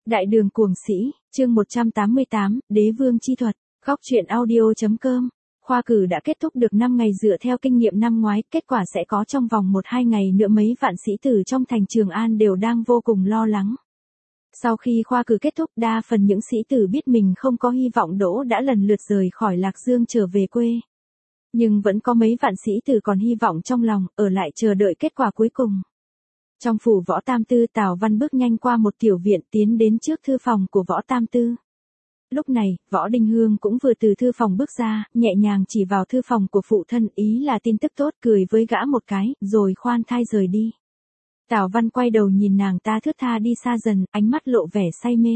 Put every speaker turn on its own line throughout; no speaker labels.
Đại đường cuồng sĩ, chương 188, Đế vương chi thuật, góc truyện audio.com. Khoa cử đã kết thúc được 5 ngày dựa theo kinh nghiệm năm ngoái, kết quả sẽ có trong vòng 1-2 ngày nữa. Mấy vạn sĩ tử trong thành Trường An đều đang vô cùng lo lắng. Sau khi khoa cử kết thúc, đa phần những sĩ tử biết mình không có hy vọng đỗ đã lần lượt rời khỏi Lạc Dương trở về quê. Nhưng vẫn có mấy vạn sĩ tử còn hy vọng trong lòng, ở lại chờ đợi kết quả cuối cùng. Trong phủ Võ Tam Tư, Tào Văn bước nhanh qua một tiểu viện tiến đến trước thư phòng của Võ Tam Tư. Lúc này, Võ Đinh Hương cũng vừa từ thư phòng bước ra, nhẹ nhàng chỉ vào thư phòng của phụ thân, ý là tin tức tốt, cười với gã một cái, rồi khoan thai rời đi. Tào Văn quay đầu nhìn nàng ta thướt tha đi xa dần, ánh mắt lộ vẻ say mê.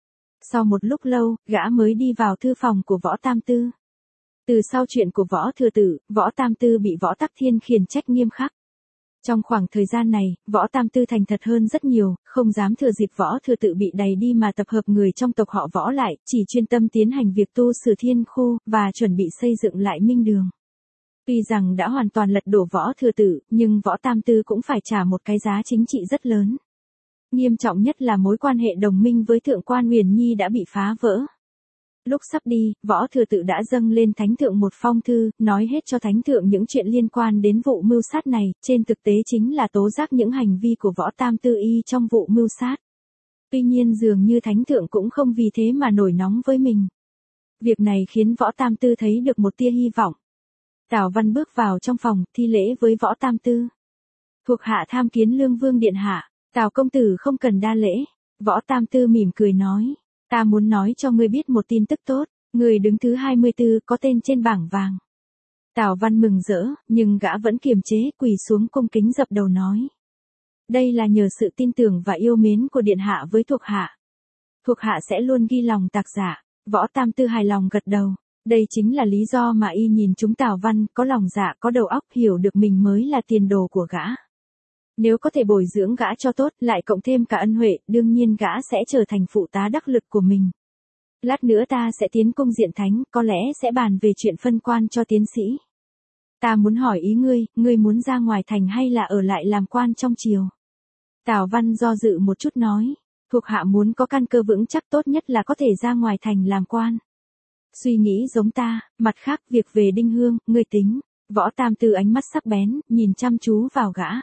Sau một lúc lâu, gã mới đi vào thư phòng của Võ Tam Tư. Từ sau chuyện của Võ Thừa Tử, Võ Tam Tư bị Võ Tắc Thiên khiển trách nghiêm khắc. Trong khoảng thời gian này, Võ Tam Tư thành thật hơn rất nhiều, không dám thừa dịp Võ Thừa Tự bị đày đi mà tập hợp người trong tộc họ Võ lại, chỉ chuyên tâm tiến hành việc tu sửa thiên khu, và chuẩn bị xây dựng lại Minh Đường. Tuy rằng đã hoàn toàn lật đổ Võ Thừa Tự, nhưng Võ Tam Tư cũng phải trả một cái giá chính trị rất lớn. Nghiêm trọng nhất là mối quan hệ đồng minh với Thượng quan Uyển Nhi đã bị phá vỡ. Lúc sắp đi, Võ Thừa Tự đã dâng lên Thánh Thượng một phong thư, nói hết cho Thánh Thượng những chuyện liên quan đến vụ mưu sát này, trên thực tế chính là tố giác những hành vi của Võ Tam Tư y trong vụ mưu sát. Tuy nhiên dường như Thánh Thượng cũng không vì thế mà nổi nóng với mình. Việc này khiến Võ Tam Tư thấy được một tia hy vọng. Tào Văn bước vào trong phòng, thi lễ với Võ Tam Tư. Thuộc hạ tham kiến Lương Vương điện hạ. Tào công tử không cần đa lễ. Võ Tam Tư mỉm cười nói. Ta muốn nói cho ngươi biết một tin tức tốt, người đứng thứ 24 có tên trên bảng vàng. Tào Văn mừng rỡ, nhưng gã vẫn kiềm chế, quỳ xuống cung kính dập đầu nói. Đây là nhờ sự tin tưởng và yêu mến của điện hạ với thuộc hạ. Thuộc hạ sẽ luôn ghi lòng tạc dạ. Võ Tam Tư hài lòng gật đầu. Đây chính là lý do mà y nhìn chúng Tào Văn, có lòng dạ, có đầu óc, hiểu được mình mới là tiền đồ của gã. Nếu có thể bồi dưỡng gã cho tốt, lại cộng thêm cả ân huệ, đương nhiên gã sẽ trở thành phụ tá đắc lực của mình. Lát nữa ta sẽ tiến cung diện thánh, có lẽ sẽ bàn về chuyện phân quan cho tiến sĩ. Ta muốn hỏi ý ngươi muốn ra ngoài thành hay là ở lại làm quan trong triều? Tào Văn do dự một chút nói, thuộc hạ muốn có căn cơ vững chắc, tốt nhất là có thể ra ngoài thành làm quan. Suy nghĩ giống ta, mặt khác việc về Đinh Hương, ngươi tính. Võ Tam Tư ánh mắt sắc bén, nhìn chăm chú vào gã.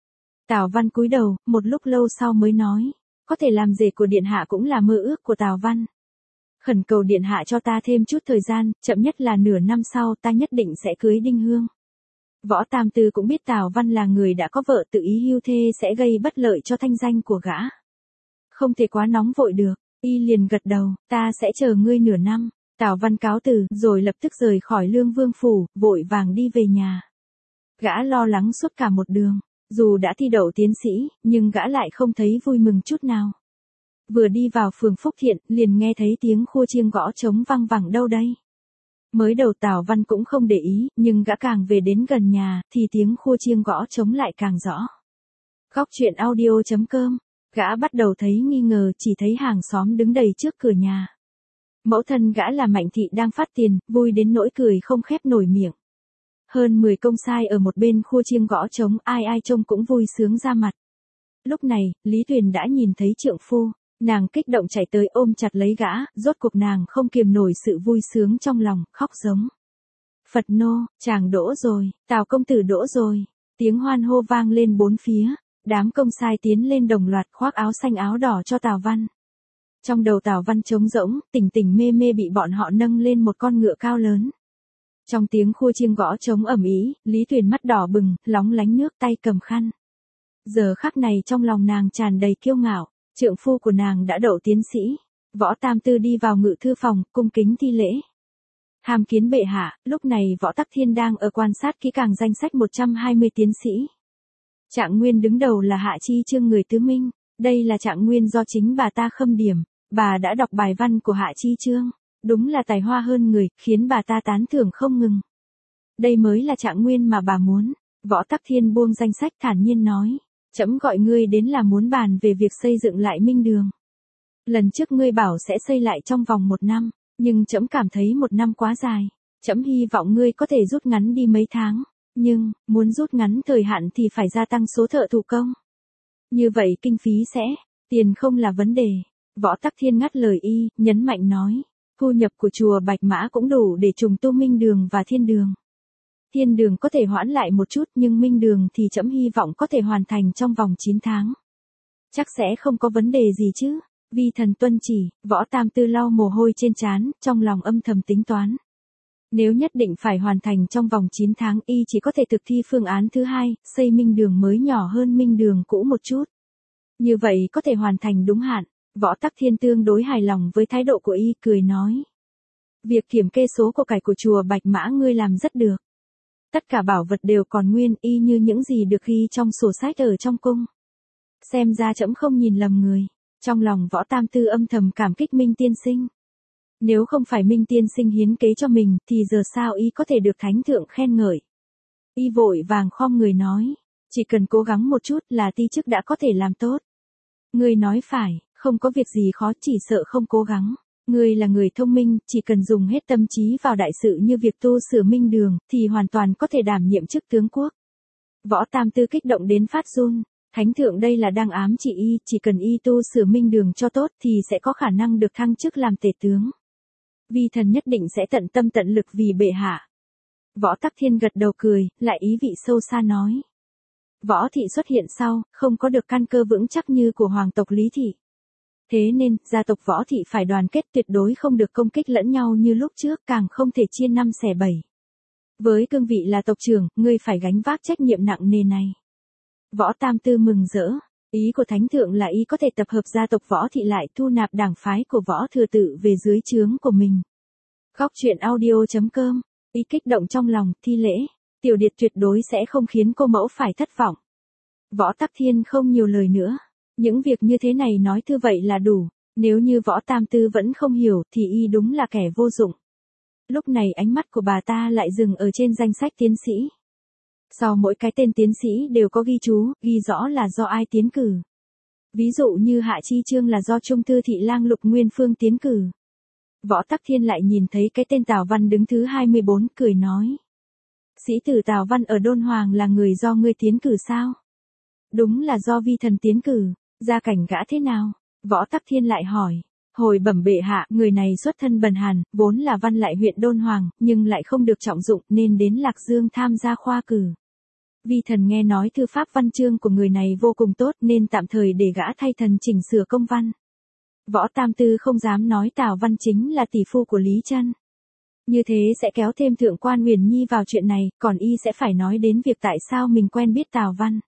Tào Văn cúi đầu, một lúc lâu sau mới nói, có thể làm rể của điện hạ cũng là mơ ước của Tào Văn. Khẩn cầu điện hạ cho ta thêm chút thời gian, chậm nhất là nửa năm sau ta nhất định sẽ cưới Đinh Hương. Võ Tam Tư cũng biết Tào Văn là người đã có vợ, tự ý hưu thê sẽ gây bất lợi cho thanh danh của gã. Không thể quá nóng vội được, y liền gật đầu, ta sẽ chờ ngươi nửa năm. Tào Văn cáo từ, rồi lập tức rời khỏi Lương Vương phủ, vội vàng đi về nhà. Gã lo lắng suốt cả một đường. Dù đã thi đậu tiến sĩ, nhưng gã lại không thấy vui mừng chút nào. Vừa đi vào phường Phúc Thiện, liền nghe thấy tiếng khua chiêng gõ trống vang vẳng đâu đây. Mới đầu Tào Văn cũng không để ý, nhưng gã càng về đến gần nhà, thì tiếng khua chiêng gõ trống lại càng rõ. Góc truyện audio.com, gã bắt đầu thấy nghi ngờ, chỉ thấy hàng xóm đứng đầy trước cửa nhà. Mẫu thân gã là Mạnh Thị đang phát tiền, vui đến nỗi cười không khép nổi miệng. Hơn 10 công sai ở một bên khua chiêng gõ trống, ai ai trông cũng vui sướng ra mặt. Lúc này, Lý Tuyền đã nhìn thấy trượng phu, nàng kích động chạy tới ôm chặt lấy gã, rốt cuộc nàng không kiềm nổi sự vui sướng trong lòng, khóc giống. Phật nô, chàng đỗ rồi, Tào công tử đỗ rồi, tiếng hoan hô vang lên bốn phía, đám công sai tiến lên đồng loạt khoác áo xanh áo đỏ cho Tào Văn. Trong đầu Tào Văn trống rỗng, tỉnh tỉnh mê mê bị bọn họ nâng lên một con ngựa cao lớn. Trong tiếng khua chiêng gõ trống ầm ĩ, Lý Tuyền mắt đỏ bừng, lóng lánh nước, tay cầm khăn. Giờ khắc này trong lòng nàng tràn đầy kiêu ngạo, trượng phu của nàng đã đậu tiến sĩ. Võ Tam Tư đi vào ngự thư phòng, cung kính thi lễ. Tham kiến bệ hạ, lúc này Võ Tắc Thiên đang ở quan sát kỹ càng danh sách 120 tiến sĩ. Trạng nguyên đứng đầu là Hạ Chi Chương người tứ minh, đây là trạng nguyên do chính bà ta khâm điểm, bà đã đọc bài văn của Hạ Chi Chương. Đúng là tài hoa hơn người, khiến bà ta tán thưởng không ngừng. Đây mới là trạng nguyên mà bà muốn. Võ Tắc Thiên buông danh sách thản nhiên nói. Trẫm gọi ngươi đến là muốn bàn về việc xây dựng lại Minh Đường. Lần trước ngươi bảo sẽ xây lại trong vòng 1 năm, nhưng trẫm cảm thấy 1 năm quá dài. Trẫm hy vọng ngươi có thể rút ngắn đi mấy tháng. Nhưng, muốn rút ngắn thời hạn thì phải gia tăng số thợ thủ công. Như vậy kinh phí sẽ, tiền không là vấn đề. Võ Tắc Thiên ngắt lời y, nhấn mạnh nói. Thu nhập của chùa Bạch Mã cũng đủ để trùng tu minh đường và thiên đường. Thiên đường có thể hoãn lại một chút nhưng minh đường thì trẫm hy vọng có thể hoàn thành trong vòng 9 tháng. Chắc sẽ không có vấn đề gì chứ. Vi thần tuân chỉ, Võ Tam Tư lau mồ hôi trên trán, trong lòng âm thầm tính toán. Nếu nhất định phải hoàn thành trong vòng 9 tháng y chỉ có thể thực thi phương án thứ hai, xây minh đường mới nhỏ hơn minh đường cũ một chút. Như vậy có thể hoàn thành đúng hạn. Võ Tắc Thiên tương đối hài lòng với thái độ của y, cười nói. Việc kiểm kê số của cải của chùa Bạch Mã ngươi làm rất được. Tất cả bảo vật đều còn nguyên y như những gì được ghi trong sổ sách ở trong cung. Xem ra trẫm không nhìn lầm người. Trong lòng Võ Tam Tư âm thầm cảm kích Minh tiên sinh. Nếu không phải Minh tiên sinh hiến kế cho mình thì giờ sao y có thể được thánh thượng khen ngợi. Y vội vàng khom người nói. Chỉ cần cố gắng một chút là ti chức đã có thể làm tốt. Ngươi nói phải, không có việc gì khó, chỉ sợ không cố gắng. Ngươi là người thông minh, chỉ cần dùng hết tâm trí vào đại sự như việc tu sửa minh đường, thì hoàn toàn có thể đảm nhiệm chức tướng quốc. Võ Tam Tư kích động đến phát run. Thánh thượng đây là đang ám chỉ y, chỉ cần y tu sửa minh đường cho tốt thì sẽ có khả năng được thăng chức làm tể tướng. Vi thần nhất định sẽ tận tâm tận lực vì bệ hạ. Võ Tắc Thiên gật đầu cười, lại ý vị sâu xa nói. Võ thị xuất hiện sau, không có được căn cơ vững chắc như của hoàng tộc Lý Thị. Thế nên, gia tộc Võ Thị phải đoàn kết, tuyệt đối không được công kích lẫn nhau như lúc trước, càng không thể chia năm xẻ bảy. Với cương vị là tộc trưởng, ngươi phải gánh vác trách nhiệm nặng nề này. Võ Tam Tư mừng rỡ. Ý của thánh thượng là y có thể tập hợp gia tộc Võ Thị lại thu nạp đảng phái của Võ Thừa Tự về dưới trướng của mình. Góc truyện audio.com. Y kích động trong lòng, thi lễ. Tiểu điệt tuyệt đối sẽ không khiến cô mẫu phải thất vọng. Võ Tắc Thiên không nhiều lời nữa. Những việc như thế này nói thư vậy là đủ. Nếu như Võ Tam Tư vẫn không hiểu thì y đúng là kẻ vô dụng. Lúc này ánh mắt của bà ta lại dừng ở trên danh sách tiến sĩ. Sau mỗi cái tên tiến sĩ đều có ghi chú, ghi rõ là do ai tiến cử. Ví dụ như Hạ Chi Chương là do Trung thư thị lang Lục Nguyên Phương tiến cử. Võ Tắc Thiên lại nhìn thấy cái tên Tào Văn đứng thứ 24, cười nói. Sĩ tử Tào Văn ở Đôn Hoàng là người do ngươi tiến cử sao? Đúng là do vi thần tiến cử. Gia cảnh gã thế nào? Võ Tắc Thiên lại hỏi. Hồi bẩm bệ hạ, người này xuất thân bần hàn, vốn là văn lại huyện Đôn Hoàng, nhưng lại không được trọng dụng nên đến Lạc Dương tham gia khoa cử. Vi thần nghe nói thư pháp văn chương của người này vô cùng tốt nên tạm thời để gã thay thần chỉnh sửa công văn. Võ Tam Tư không dám nói Tào Văn chính là tỷ phu của Lý Trân. Như thế sẽ kéo thêm Thượng quan Huyền Nhi vào chuyện này, còn y sẽ phải nói đến việc tại sao mình quen biết Tào Văn.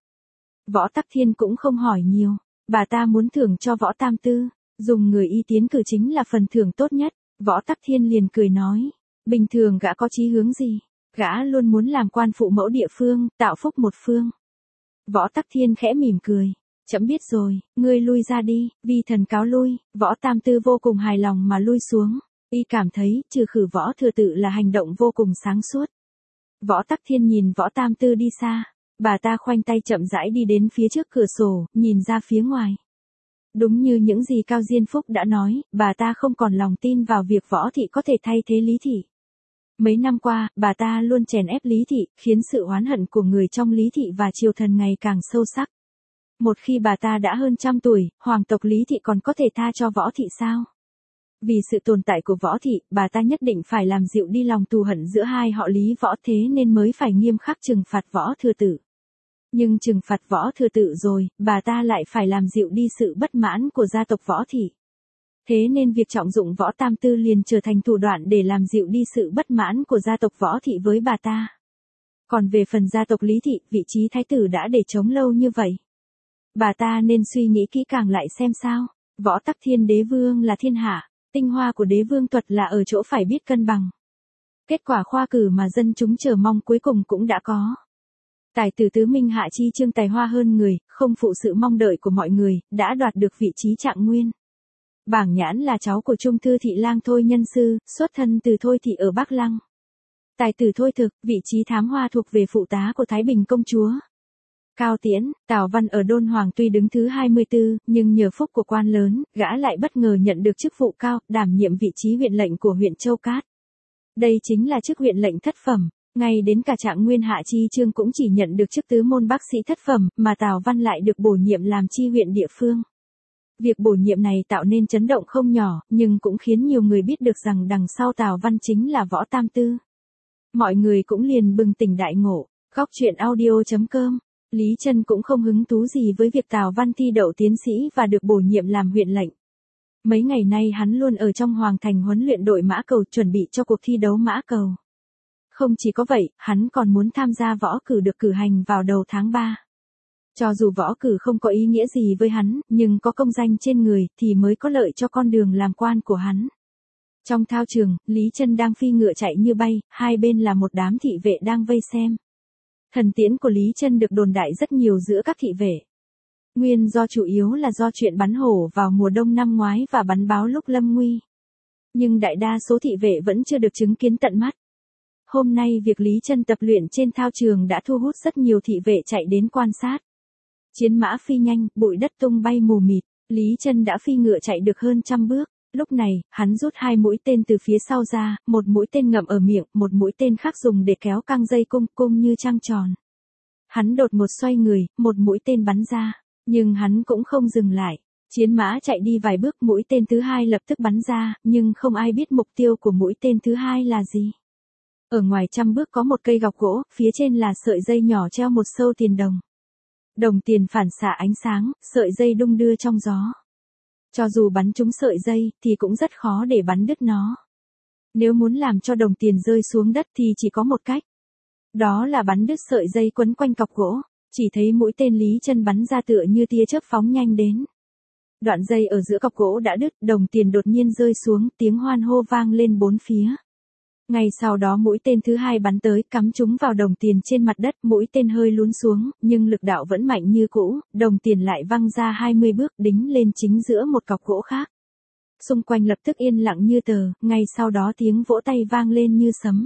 Võ Tắc Thiên cũng không hỏi nhiều, bà ta muốn thưởng cho Võ Tam Tư, dùng người y tiến cử chính là phần thưởng tốt nhất. Võ Tắc Thiên liền cười nói, bình thường gã có chí hướng gì? Gã luôn muốn làm quan phụ mẫu địa phương, tạo phúc một phương. Võ Tắc Thiên khẽ mỉm cười. Chậm biết rồi, ngươi lui ra đi, vi thần cáo lui. Võ Tam Tư vô cùng hài lòng mà lui xuống. Y cảm thấy, trừ khử Võ Thừa Tự là hành động vô cùng sáng suốt. Võ Tắc Thiên nhìn Võ Tam Tư đi xa. Bà ta khoanh tay chậm rãi đi đến phía trước cửa sổ, nhìn ra phía ngoài. Đúng như những gì Cao Diên Phúc đã nói, bà ta không còn lòng tin vào việc Võ Thị có thể thay thế Lý Thị. Mấy năm qua, bà ta luôn chèn ép Lý Thị, khiến sự oán hận của người trong Lý Thị và triều thần ngày càng sâu sắc. Một khi bà ta đã hơn 100 tuổi, hoàng tộc Lý Thị còn có thể tha cho Võ Thị sao? Vì sự tồn tại của Võ Thị, bà ta nhất định phải làm dịu đi lòng thù hận giữa hai họ Lý Võ, thế nên mới phải nghiêm khắc trừng phạt Võ Thừa Tự. Nhưng trừng phạt Võ Thừa Tự rồi, bà ta lại phải làm dịu đi sự bất mãn của gia tộc Võ Thị. Thế nên việc trọng dụng Võ Tam Tư liền trở thành thủ đoạn để làm dịu đi sự bất mãn của gia tộc Võ Thị với bà ta. Còn về phần gia tộc Lý Thị, vị trí thái tử đã để trống lâu như vậy. Bà ta nên suy nghĩ kỹ càng lại xem sao. Võ Tắc Thiên đế vương là thiên hạ, tinh hoa của đế vương thuật là ở chỗ phải biết cân bằng. Kết quả khoa cử mà dân chúng chờ mong cuối cùng cũng đã có. Tài tử tứ minh Hạ Chi Chương tài hoa hơn người, không phụ sự mong đợi của mọi người, đã đoạt được vị trí trạng nguyên. Bảng Nhãn là cháu của Trung thư thị lang Thôi Nhân Sư, xuất thân từ Thôi thị ở Bắc Lăng. Tài tử Thôi Thực, vị trí thám hoa thuộc về phụ tá của Thái Bình công chúa. Cao Tiễn, Tào Văn ở Đôn Hoàng tuy đứng thứ 24, nhưng nhờ phúc của quan lớn, gã lại bất ngờ nhận được chức vụ cao, đảm nhiệm vị trí huyện lệnh của huyện Châu Cát. Đây chính là chức huyện lệnh thất phẩm, ngay đến cả trạng nguyên Hạ Chi Chương cũng chỉ nhận được chức tứ môn bác sĩ thất phẩm, mà Tào Văn lại được bổ nhiệm làm chi huyện địa phương. Việc bổ nhiệm này tạo nên chấn động không nhỏ, nhưng cũng khiến nhiều người biết được rằng đằng sau Tào Văn chính là Võ Tam Tư. Mọi người cũng liền bừng tỉnh đại ngộ. Góc truyện audio.com. Lý Trân cũng không hứng thú gì với việc Tào Văn thi đậu tiến sĩ và được bổ nhiệm làm huyện lệnh. Mấy ngày nay hắn luôn ở trong Hoàng Thành huấn luyện đội mã cầu chuẩn bị cho cuộc thi đấu mã cầu. Không chỉ có vậy, hắn còn muốn tham gia võ cử được cử hành vào đầu tháng 3. Cho dù võ cử không có ý nghĩa gì với hắn, nhưng có công danh trên người thì mới có lợi cho con đường làm quan của hắn. Trong thao trường, Lý Trân đang phi ngựa chạy như bay, hai bên là một đám thị vệ đang vây xem. Thần tiễn của Lý Trân được đồn đại rất nhiều giữa các thị vệ. Nguyên do chủ yếu là do chuyện bắn hổ vào mùa đông năm ngoái và bắn báo lúc lâm nguy. Nhưng đại đa số thị vệ vẫn chưa được chứng kiến tận mắt. Hôm nay việc Lý Trân tập luyện trên thao trường đã thu hút rất nhiều thị vệ chạy đến quan sát. Chiến mã phi nhanh, bụi đất tung bay mù mịt, Lý Trân đã phi ngựa chạy được hơn 100 bước. Lúc này, hắn rút 2 mũi tên từ phía sau ra, một mũi tên ngậm ở miệng, một mũi tên khác dùng để kéo căng dây cung như trăng tròn. Hắn đột ngột xoay người, một mũi tên bắn ra, nhưng hắn cũng không dừng lại. Chiến mã chạy đi vài bước, mũi tên thứ hai lập tức bắn ra, nhưng không ai biết mục tiêu của mũi tên thứ hai là gì. Ở ngoài 100 bước có một cây gọc gỗ, phía trên là sợi dây nhỏ treo một sâu tiền đồng. Đồng tiền phản xạ ánh sáng, sợi dây đung đưa trong gió. Cho dù bắn trúng sợi dây, thì cũng rất khó để bắn đứt nó. Nếu muốn làm cho đồng tiền rơi xuống đất thì chỉ có một cách. Đó là bắn đứt sợi dây quấn quanh cọc gỗ. Chỉ thấy mũi tên Lý Trân bắn ra tựa như tia chớp phóng nhanh đến. Đoạn dây ở giữa cọc gỗ đã đứt, đồng tiền đột nhiên rơi xuống, tiếng hoan hô vang lên bốn phía. Ngay sau đó mũi tên thứ hai bắn tới, cắm trúng vào đồng tiền trên mặt đất, mũi tên hơi lún xuống, nhưng lực đạo vẫn mạnh như cũ, đồng tiền lại văng ra 20 bước, đính lên chính giữa một cọc gỗ khác. Xung quanh lập tức yên lặng như tờ, ngay sau đó tiếng vỗ tay vang lên như sấm.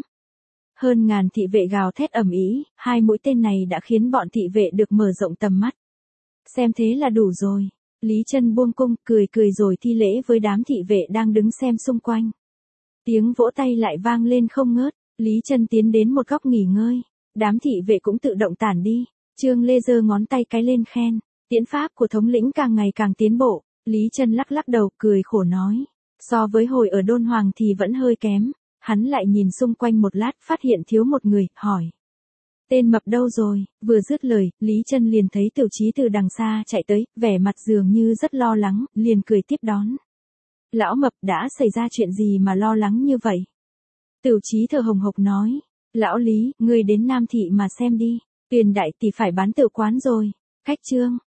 Hơn ngàn thị vệ gào thét ầm ĩ, 2 mũi tên này đã khiến bọn thị vệ được mở rộng tầm mắt. Xem thế là đủ rồi. Lý Trân buông cung, cười rồi thi lễ với đám thị vệ đang đứng xem xung quanh. Tiếng vỗ tay lại vang lên không ngớt, Lý Trân tiến đến một góc nghỉ ngơi. Đám thị vệ cũng tự động tản đi. Trương Lê giơ ngón tay cái lên khen. Tiễn pháp của thống lĩnh càng ngày càng tiến bộ. Lý Trân lắc đầu, cười khổ nói. So với hồi ở Đôn Hoàng thì vẫn hơi kém. Hắn lại nhìn xung quanh một lát, phát hiện thiếu một người, hỏi. Tên Mập đâu rồi? Vừa dứt lời, Lý Trân liền thấy Tiểu Chí từ đằng xa chạy tới, vẻ mặt dường như rất lo lắng, liền cười tiếp đón. Lão Mập, đã xảy ra chuyện gì mà lo lắng như vậy? Tiểu Chí thở hồng hộc nói. Lão Lý, ngươi đến Nam Thị mà xem đi. Tuyền đại tỷ phải bán tự quán rồi. Khách trương.